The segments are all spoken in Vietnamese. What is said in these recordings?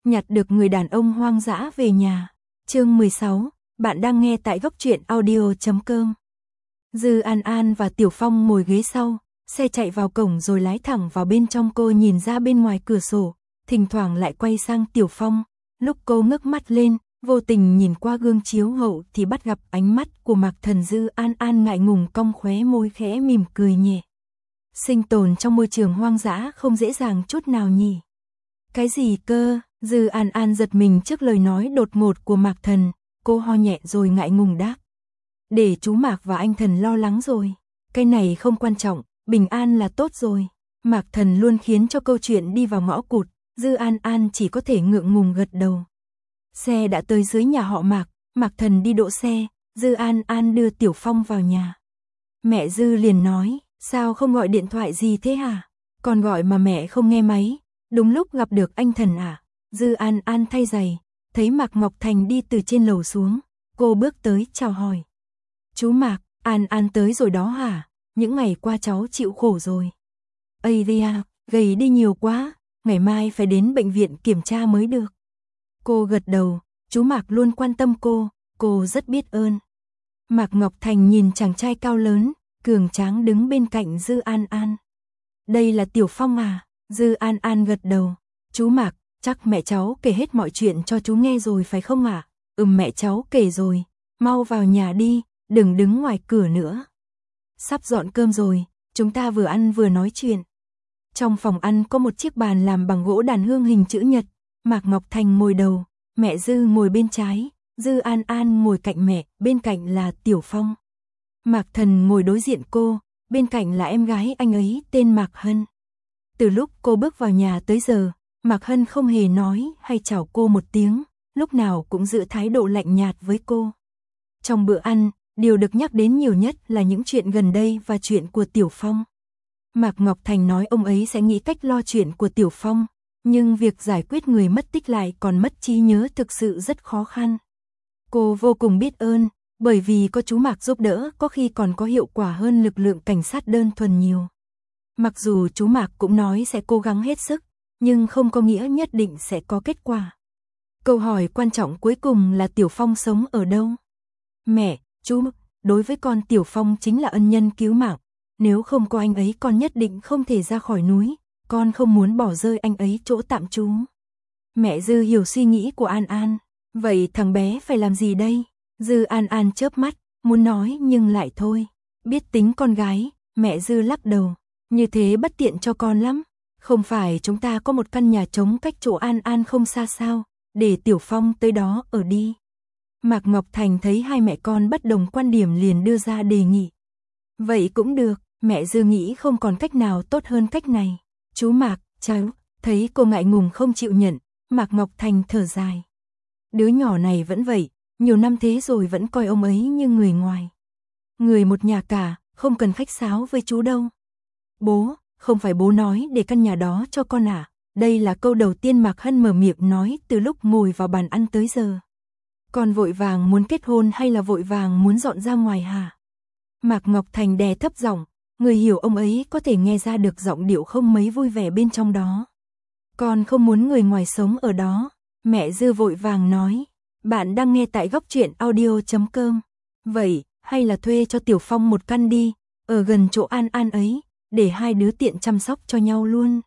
nhặt được người đàn ông hoang dã về nhà. Chương 16, bạn đang nghe tại góc truyện audio.com. Dư An An và Tiểu Phong ngồi ghế sau, xe chạy vào cổng rồi lái thẳng vào bên trong. Cô nhìn ra bên ngoài cửa sổ, thỉnh thoảng lại quay sang Tiểu Phong. Lúc cô ngước mắt lên, vô tình nhìn qua gương chiếu hậu thì bắt gặp ánh mắt của Mạc Thần. Dư An An ngại ngùng cong khóe môi khẽ mỉm cười nhẹ. Sinh tồn trong môi trường hoang dã không dễ dàng chút nào nhỉ? Cái gì cơ? Dư An An giật mình trước lời nói đột ngột của Mạc Thần, cô ho nhẹ rồi ngại ngùng đáp. Để chú Mạc và anh Thần lo lắng rồi, cái này không quan trọng, bình an là tốt rồi. Mạc Thần luôn khiến cho câu chuyện đi vào ngõ cụt, Dư An An chỉ có thể ngượng ngùng gật đầu. Xe đã tới dưới nhà họ Mạc, Mạc Thần đi đỗ xe, Dư An An đưa Tiểu Phong vào nhà. Mẹ Dư liền nói, sao không gọi điện thoại gì thế hả? Con gọi mà mẹ không nghe máy, đúng lúc gặp được anh Thần à? Dư An An thay giày, thấy Mạc Ngọc Thành đi từ trên lầu xuống, cô bước tới chào hỏi. Chú Mạc, An An tới rồi đó hả? Những ngày qua cháu chịu khổ rồi. Ây da, gầy đi nhiều quá, ngày mai phải đến bệnh viện kiểm tra mới được. Cô gật đầu, chú Mạc luôn quan tâm cô rất biết ơn. Mạc Ngọc Thành nhìn chàng trai cao lớn, cường tráng đứng bên cạnh Dư An An. Đây là Tiểu Phong à? Dư An An gật đầu. Chú Mạc, chắc mẹ cháu kể hết mọi chuyện cho chú nghe rồi phải không ạ? Mẹ cháu kể rồi, mau vào nhà đi, đừng đứng ngoài cửa nữa. Sắp dọn cơm rồi, chúng ta vừa ăn vừa nói chuyện. Trong phòng ăn có một chiếc bàn làm bằng gỗ đàn hương hình chữ nhật, Mạc Ngọc Thành ngồi đầu, mẹ Dư ngồi bên trái, Dư An An ngồi cạnh mẹ, bên cạnh là Tiểu Phong. Mạc Thần ngồi đối diện cô, bên cạnh là em gái anh ấy tên Mạc Hân. Từ lúc cô bước vào nhà tới giờ, Mạc Hân không hề nói hay chào cô một tiếng, lúc nào cũng giữ thái độ lạnh nhạt với cô. Trong bữa ăn, điều được nhắc đến nhiều nhất là những chuyện gần đây và chuyện của Tiểu Phong. Mạc Ngọc Thành nói ông ấy sẽ nghĩ cách lo chuyện của Tiểu Phong, nhưng việc giải quyết người mất tích lại còn mất trí nhớ thực sự rất khó khăn. Cô vô cùng biết ơn, bởi vì có chú Mạc giúp đỡ có khi còn có hiệu quả hơn lực lượng cảnh sát đơn thuần nhiều. Mặc dù chú Mạc cũng nói sẽ cố gắng hết sức, nhưng không có nghĩa nhất định sẽ có kết quả. Câu hỏi quan trọng cuối cùng là Tiểu Phong sống ở đâu? Mẹ, chú, đối với con Tiểu Phong chính là ân nhân cứu mạng. Nếu không có anh ấy con nhất định không thể ra khỏi núi, con không muốn bỏ rơi anh ấy chỗ tạm trú. Mẹ Dư hiểu suy nghĩ của An An, vậy thằng bé phải làm gì đây? Dư An An chớp mắt, muốn nói nhưng lại thôi. Biết tính con gái, mẹ Dư lắc đầu, như thế bất tiện cho con lắm. Không phải chúng ta có một căn nhà trống cách chỗ An An không xa sao, để Tiểu Phong tới đó ở đi. Mạc Ngọc Thành thấy hai mẹ con bất đồng quan điểm liền đưa ra đề nghị. Vậy cũng được, mẹ Dư nghĩ không còn cách nào tốt hơn cách này. Chú Mạc, cháu, thấy cô ngại ngùng không chịu nhận, Mạc Ngọc Thành thở dài. Đứa nhỏ này vẫn vậy, nhiều năm thế rồi vẫn coi ông ấy như người ngoài. Người một nhà cả, không cần khách sáo với chú đâu. Bố, không phải bố nói để căn nhà đó cho con à? Đây là câu đầu tiên Mạc Hân mở miệng nói từ lúc ngồi vào bàn ăn tới giờ. Con vội vàng muốn kết hôn hay là vội vàng muốn dọn ra ngoài hả? Mạc Ngọc Thành đè thấp giọng, người hiểu ông ấy có thể nghe ra được giọng điệu không mấy vui vẻ bên trong đó. Con không muốn người ngoài sống ở đó, mẹ Dư vội vàng nói. Bạn đang nghe tại góc truyện audio.com. Vậy, hay là thuê cho Tiểu Phong một căn đi, ở gần chỗ An An ấy, để hai đứa tiện chăm sóc cho nhau luôn.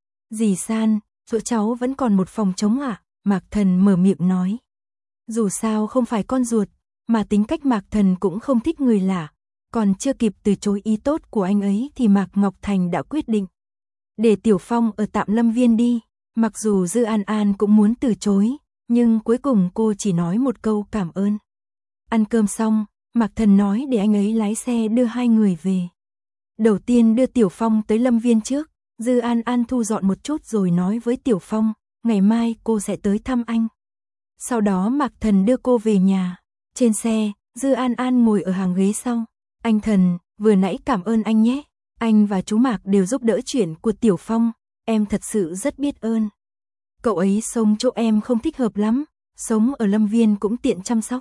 Dì San, chỗ cháu vẫn còn một phòng trống ạ, Mạc Thần mở miệng nói. Dù sao không phải con ruột, mà tính cách Mạc Thần cũng không thích người lạ. Còn chưa kịp từ chối ý tốt của anh ấy thì Mạc Ngọc Thành đã quyết định. Để Tiểu Phong ở tạm lâm viên đi, mặc dù Dư An An cũng muốn từ chối, nhưng cuối cùng cô chỉ nói một câu cảm ơn. Ăn cơm xong, Mạc Thần nói để anh ấy lái xe đưa hai người về. Đầu tiên đưa Tiểu Phong tới lâm viên trước, Dư An An thu dọn một chút rồi nói với Tiểu Phong, ngày mai cô sẽ tới thăm anh. Sau đó Mạc Thần đưa cô về nhà. Trên xe, Dư An An ngồi ở hàng ghế sau. Anh Thần, vừa nãy cảm ơn anh nhé. Anh và chú Mạc đều giúp đỡ chuyện của Tiểu Phong, em thật sự rất biết ơn. Cậu ấy sống chỗ em không thích hợp lắm, sống ở lâm viên cũng tiện chăm sóc.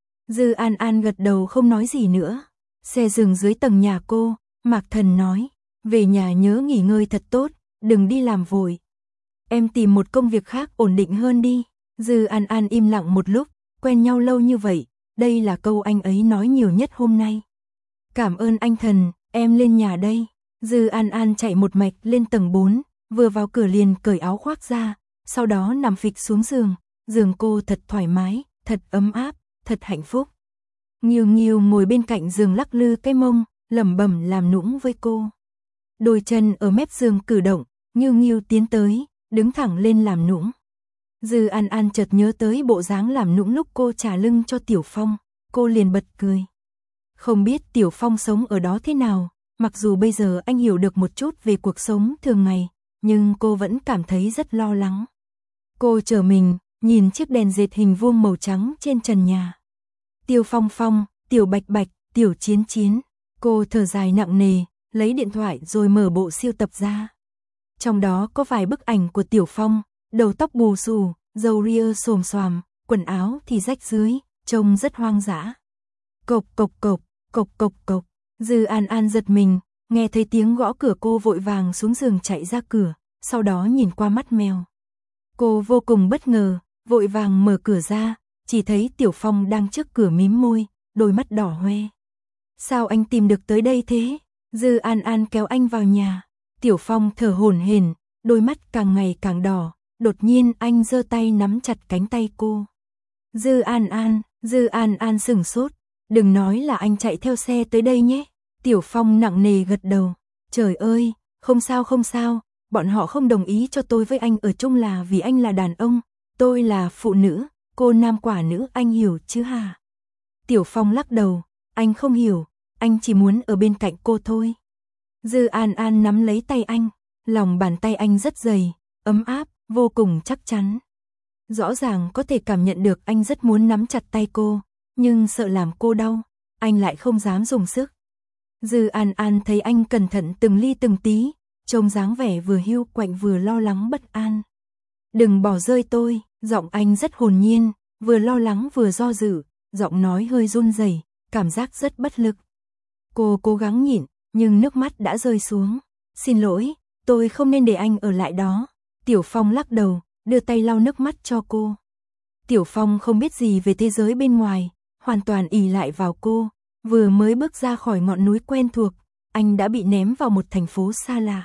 Dư An An gật đầu không nói gì nữa. Xe dừng dưới tầng nhà cô, Mạc Thần nói, về nhà nhớ nghỉ ngơi thật tốt, đừng đi làm vội. em tìm một công việc khác ổn định hơn đi. Dư An An im lặng một lúc, quen nhau lâu như vậy, đây là câu anh ấy nói nhiều nhất hôm nay. Cảm ơn anh Thần, em lên nhà đây. Dư An An chạy một mạch lên tầng 4, vừa vào cửa liền cởi áo khoác ra, sau đó nằm phịch xuống giường, giường cô thật thoải mái, thật ấm áp, thật hạnh phúc. Nghiêu Nghiêu ngồi bên cạnh giường lắc lư cái mông, lẩm bẩm làm nũng với cô. Đôi chân ở mép giường cử động, Nghiêu Nghiêu tiến tới, đứng thẳng lên làm nũng. Dư An An chợt nhớ tới bộ dáng làm nũng lúc cô trả lưng cho Tiểu Phong, cô liền bật cười. Không biết Tiểu Phong sống ở đó thế nào, mặc dù bây giờ anh hiểu được một chút về cuộc sống thường ngày, nhưng cô vẫn cảm thấy rất lo lắng. Cô trở mình, nhìn chiếc đèn dệt hình vuông màu trắng trên trần nhà. Tiêu Phong Phong, Tiểu Bạch Bạch, Tiểu Chiến Chiến. Cô thở dài nặng nề, lấy điện thoại rồi mở bộ siêu tập ra. Trong đó có vài bức ảnh của Tiểu Phong, đầu tóc bù xù, râu ria xồm xoàm, quần áo thì rách dưới, trông rất hoang dã. Cộc cộc cộc, cộc cộc cộc. Dư An An giật mình, nghe thấy tiếng gõ cửa cô vội vàng xuống giường chạy ra cửa, sau đó nhìn qua mắt mèo. Cô vô cùng bất ngờ, vội vàng mở cửa ra, chỉ thấy Tiểu Phong đang trước cửa mím môi, đôi mắt đỏ hoe. Sao anh tìm được tới đây thế? Dư An An kéo anh vào nhà. Tiểu Phong thở hổn hển, đôi mắt càng ngày càng đỏ, đột nhiên anh giơ tay nắm chặt cánh tay cô. Dư An An sửng sốt, đừng nói là anh chạy theo xe tới đây nhé. Tiểu Phong nặng nề gật đầu. Trời ơi, không sao, bọn họ không đồng ý cho tôi với anh ở chung là vì anh là đàn ông, tôi là phụ nữ, cô nam quả nữ, anh hiểu chứ hả? Tiểu Phong lắc đầu, anh không hiểu, anh chỉ muốn ở bên cạnh cô thôi. Dư An An nắm lấy tay anh, lòng bàn tay anh rất dày, ấm áp, vô cùng chắc chắn. Rõ ràng có thể cảm nhận được anh rất muốn nắm chặt tay cô, nhưng sợ làm cô đau, anh lại không dám dùng sức. Dư An An thấy anh cẩn thận từng ly từng tí, trông dáng vẻ vừa hiu quạnh vừa lo lắng bất an. Đừng bỏ rơi tôi, giọng anh rất hồn nhiên, vừa lo lắng vừa do dự, giọng nói hơi run rẩy, cảm giác rất bất lực. Cô cố gắng nhịn, nhưng nước mắt đã rơi xuống. Xin lỗi, tôi không nên để anh ở lại đó. Tiểu Phong lắc đầu, đưa tay lau nước mắt cho cô. Tiểu Phong không biết gì về thế giới bên ngoài, hoàn toàn ỷ lại vào cô. Vừa mới bước ra khỏi ngọn núi quen thuộc, anh đã bị ném vào một thành phố xa lạ.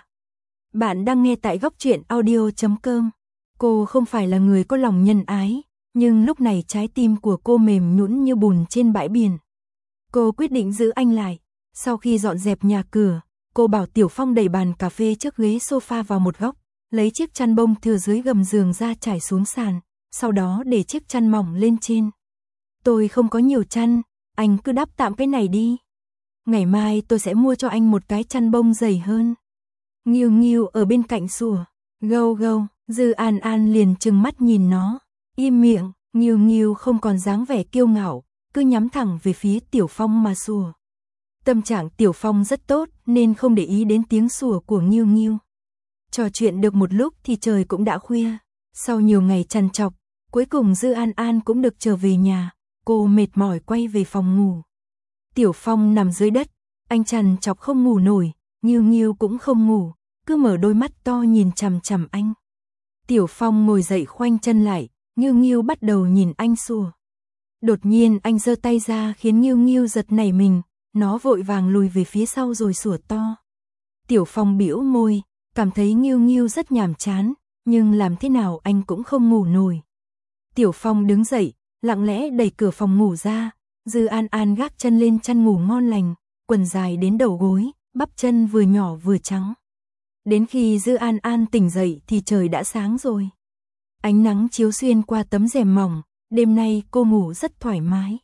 Bạn đang nghe tại góc truyện audio.com. Cô không phải là người có lòng nhân ái, nhưng lúc này trái tim của cô mềm nhũn như bùn trên bãi biển. Cô quyết định giữ anh lại. Sau khi dọn dẹp nhà cửa, cô bảo Tiểu Phong đẩy bàn cà phê trước ghế sofa vào một góc, lấy chiếc chăn bông thừa dưới gầm giường ra trải xuống sàn, sau đó để chiếc chăn mỏng lên trên. Tôi không có nhiều chăn, anh cứ đắp tạm cái này đi. Ngày mai tôi sẽ mua cho anh một cái chăn bông dày hơn. Nghiêu Nghiêu ở bên cạnh sủa, gâu gâu. Dư An An liền trừng mắt nhìn nó, im miệng. Nghiêu Nghiêu không còn dáng vẻ kiêu ngạo, cứ nhắm thẳng về phía Tiểu Phong mà sủa. Tâm trạng Tiểu Phong rất tốt nên không để ý đến tiếng sủa của Nghiêu Nghiêu. Trò chuyện được một lúc thì trời cũng đã khuya. Sau nhiều ngày trằn trọc, cuối cùng Dư An An cũng được trở về nhà. Cô mệt mỏi quay về phòng ngủ. Tiểu Phong nằm dưới đất, anh trằn trọc không ngủ nổi, Nghiêu Nghiêu cũng không ngủ, cứ mở đôi mắt to nhìn chằm chằm anh. Tiểu Phong ngồi dậy khoanh chân lại, Nghiêu Nghiêu bắt đầu nhìn anh sủa. Đột nhiên anh giơ tay ra khiến Nghiêu Nghiêu giật nảy mình, nó vội vàng lùi về phía sau rồi sủa to. Tiểu Phong bĩu môi, cảm thấy Nghiêu Nghiêu rất nhàm chán, nhưng làm thế nào anh cũng không ngủ nổi. Tiểu Phong đứng dậy, lặng lẽ đẩy cửa phòng ngủ ra. Dư An An gác chân lên chăn ngủ ngon lành, quần dài đến đầu gối, bắp chân vừa nhỏ vừa trắng. Đến khi Dư An An tỉnh dậy thì trời đã sáng rồi. Ánh nắng chiếu xuyên qua tấm rèm mỏng, đêm nay cô ngủ rất thoải mái.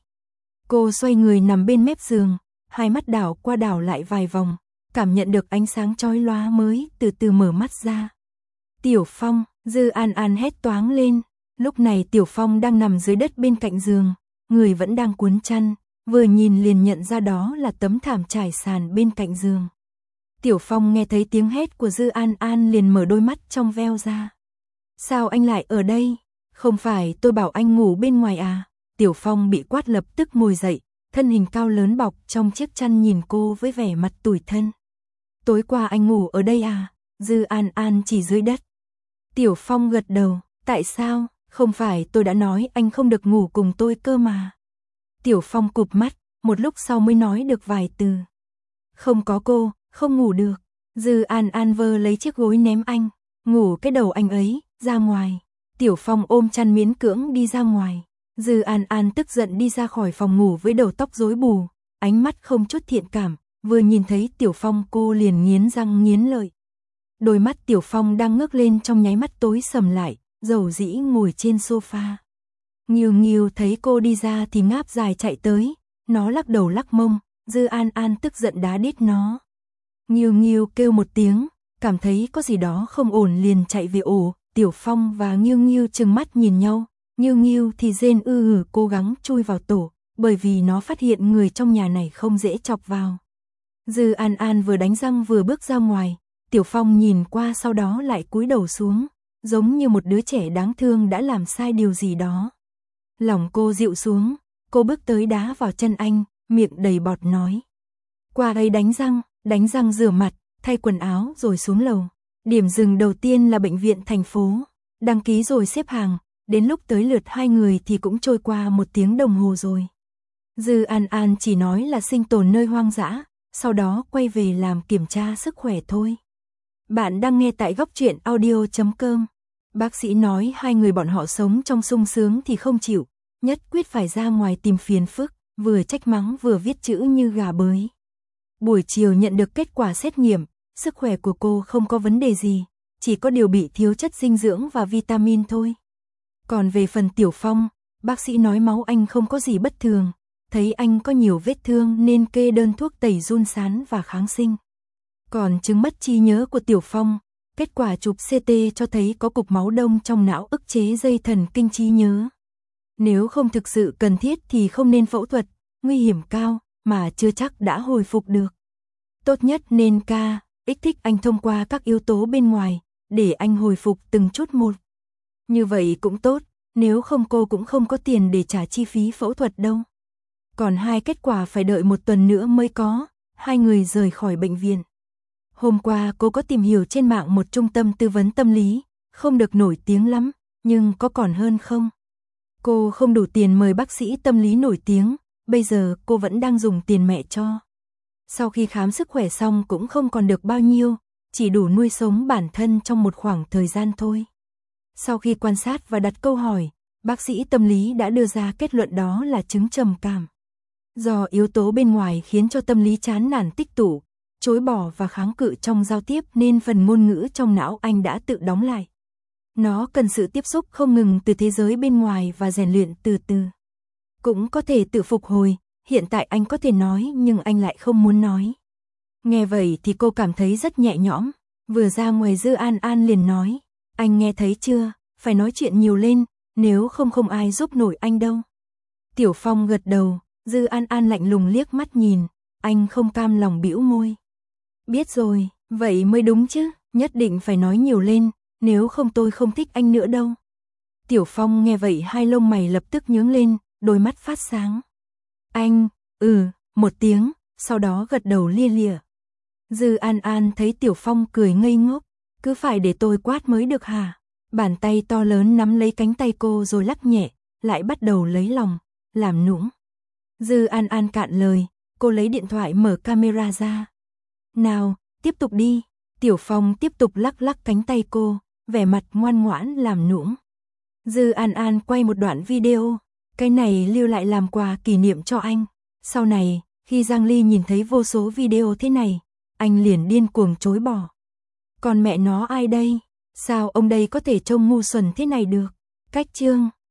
Cô xoay người nằm bên mép giường, hai mắt đảo qua đảo lại vài vòng, cảm nhận được ánh sáng chói lóa mới từ từ mở mắt ra. Tiểu Phong, Dư An An hét toáng lên. Lúc này Tiểu Phong đang nằm dưới đất bên cạnh giường, người vẫn đang cuốn chăn, vừa nhìn liền nhận ra đó là tấm thảm trải sàn bên cạnh giường. Tiểu Phong nghe thấy tiếng hét của Dư An An liền mở đôi mắt trong veo ra. Sao anh lại ở đây? Không phải tôi bảo anh ngủ bên ngoài à? Tiểu Phong bị quát lập tức ngồi dậy, thân hình cao lớn bọc trong chiếc chăn nhìn cô với vẻ mặt tủi thân. Tối qua anh ngủ ở đây à? Dư An An chỉ dưới đất. Tiểu Phong gật đầu, tại sao, không phải tôi đã nói anh không được ngủ cùng tôi cơ mà. Tiểu Phong cụp mắt, một lúc sau mới nói được vài từ. Không có cô, không ngủ được. Dư An An vơ lấy chiếc gối ném anh, ngủ cái đầu anh ấy, ra ngoài. Tiểu Phong ôm chăn miễn cưỡng đi ra ngoài. Dư An An tức giận đi ra khỏi phòng ngủ với đầu tóc rối bù, ánh mắt không chút thiện cảm, vừa nhìn thấy Tiểu Phong cô liền nghiến răng nghiến lợi. Đôi mắt Tiểu Phong đang ngước lên trong nháy mắt tối sầm lại, dầu dĩ ngồi trên sofa. Nghiêu Nghiêu thấy cô đi ra thì ngáp dài chạy tới, nó lắc đầu lắc mông, Dư An An tức giận đá đít nó. Nghiêu Nghiêu kêu một tiếng, cảm thấy có gì đó không ổn liền chạy về ổ. Tiểu Phong và Nghiêu Nghiêu trừng mắt nhìn nhau, Nghiêu Nghiêu thì rên cố gắng chui vào tổ, bởi vì nó phát hiện người trong nhà này không dễ chọc vào. Dư An An vừa đánh răng vừa bước ra ngoài, Tiểu Phong nhìn qua sau đó lại cúi đầu xuống, giống như một đứa trẻ đáng thương đã làm sai điều gì đó. Lòng cô dịu xuống, cô bước tới đá vào chân anh, miệng đầy bọt nói. Qua đây đánh răng rửa mặt, thay quần áo rồi xuống lầu. Điểm dừng đầu tiên là bệnh viện thành phố, đăng ký rồi xếp hàng, đến lúc tới lượt hai người thì cũng trôi qua 1 tiếng đồng hồ rồi. Dư An An chỉ nói là sinh tồn nơi hoang dã, sau đó quay về làm kiểm tra sức khỏe thôi. Bạn đang nghe tại góc truyện audio.com. Bác sĩ nói hai người bọn họ sống trong sung sướng thì không chịu, nhất quyết phải ra ngoài tìm phiền phức, vừa trách mắng vừa viết chữ như gà bới. Buổi chiều nhận được kết quả xét nghiệm, sức khỏe của cô không có vấn đề gì, chỉ có điều bị thiếu chất dinh dưỡng và vitamin thôi. Còn về phần Tiểu Phong, bác sĩ nói máu anh không có gì bất thường, thấy anh có nhiều vết thương nên kê đơn thuốc tẩy giun sán và kháng sinh. Còn chứng mất trí nhớ của Tiểu Phong, kết quả chụp CT cho thấy có cục máu đông trong não ức chế dây thần kinh trí nhớ. Nếu không thực sự cần thiết thì không nên phẫu thuật, nguy hiểm cao, mà chưa chắc đã hồi phục được. Tốt nhất nên kích thích anh thông qua các yếu tố bên ngoài, để anh hồi phục từng chút một. Như vậy cũng tốt, nếu không cô cũng không có tiền để trả chi phí phẫu thuật đâu. Còn hai kết quả phải đợi 1 tuần nữa mới có, hai người rời khỏi bệnh viện. Hôm qua cô có tìm hiểu trên mạng một trung tâm tư vấn tâm lý, không được nổi tiếng lắm, nhưng có còn hơn không? Cô không đủ tiền mời bác sĩ tâm lý nổi tiếng, bây giờ cô vẫn đang dùng tiền mẹ cho. Sau khi khám sức khỏe xong cũng không còn được bao nhiêu, chỉ đủ nuôi sống bản thân trong một khoảng thời gian thôi. Sau khi quan sát và đặt câu hỏi, bác sĩ tâm lý đã đưa ra kết luận đó là chứng trầm cảm. Do yếu tố bên ngoài khiến cho tâm lý chán nản tích tụ, chối bỏ và kháng cự trong giao tiếp nên phần ngôn ngữ trong não anh đã tự đóng lại. Nó cần sự tiếp xúc không ngừng từ thế giới bên ngoài và rèn luyện từ từ. Cũng có thể tự phục hồi, hiện tại anh có thể nói nhưng anh lại không muốn nói. Nghe vậy thì cô cảm thấy rất nhẹ nhõm, vừa ra ngoài Dư An An liền nói, anh nghe thấy chưa, phải nói chuyện nhiều lên, nếu không ai giúp nổi anh đâu. Tiểu Phong gật đầu, Dư An An lạnh lùng liếc mắt nhìn, anh không cam lòng bĩu môi. Biết rồi, vậy mới đúng chứ, nhất định phải nói nhiều lên, nếu không tôi không thích anh nữa đâu. Tiểu Phong nghe vậy hai lông mày lập tức nhướng lên, đôi mắt phát sáng. Anh, 1 tiếng, sau đó gật đầu lia lịa. Dư An An thấy Tiểu Phong cười ngây ngốc, cứ phải để tôi quát mới được hả? Bàn tay to lớn nắm lấy cánh tay cô rồi lắc nhẹ, lại bắt đầu lấy lòng, làm nũng. Dư An An cạn lời, cô lấy điện thoại mở camera ra. Nào, tiếp tục đi. Tiểu Phong tiếp tục lắc cánh tay cô, vẻ mặt ngoan ngoãn làm nũng. Dư An An quay một đoạn video, cái này lưu lại làm quà kỷ niệm cho anh. Sau này, khi Giang Ly nhìn thấy vô số video thế này, anh liền điên cuồng chối bỏ. Còn mẹ nó ai đây? Sao ông đây có thể trông ngu xuẩn thế này được? Cách chương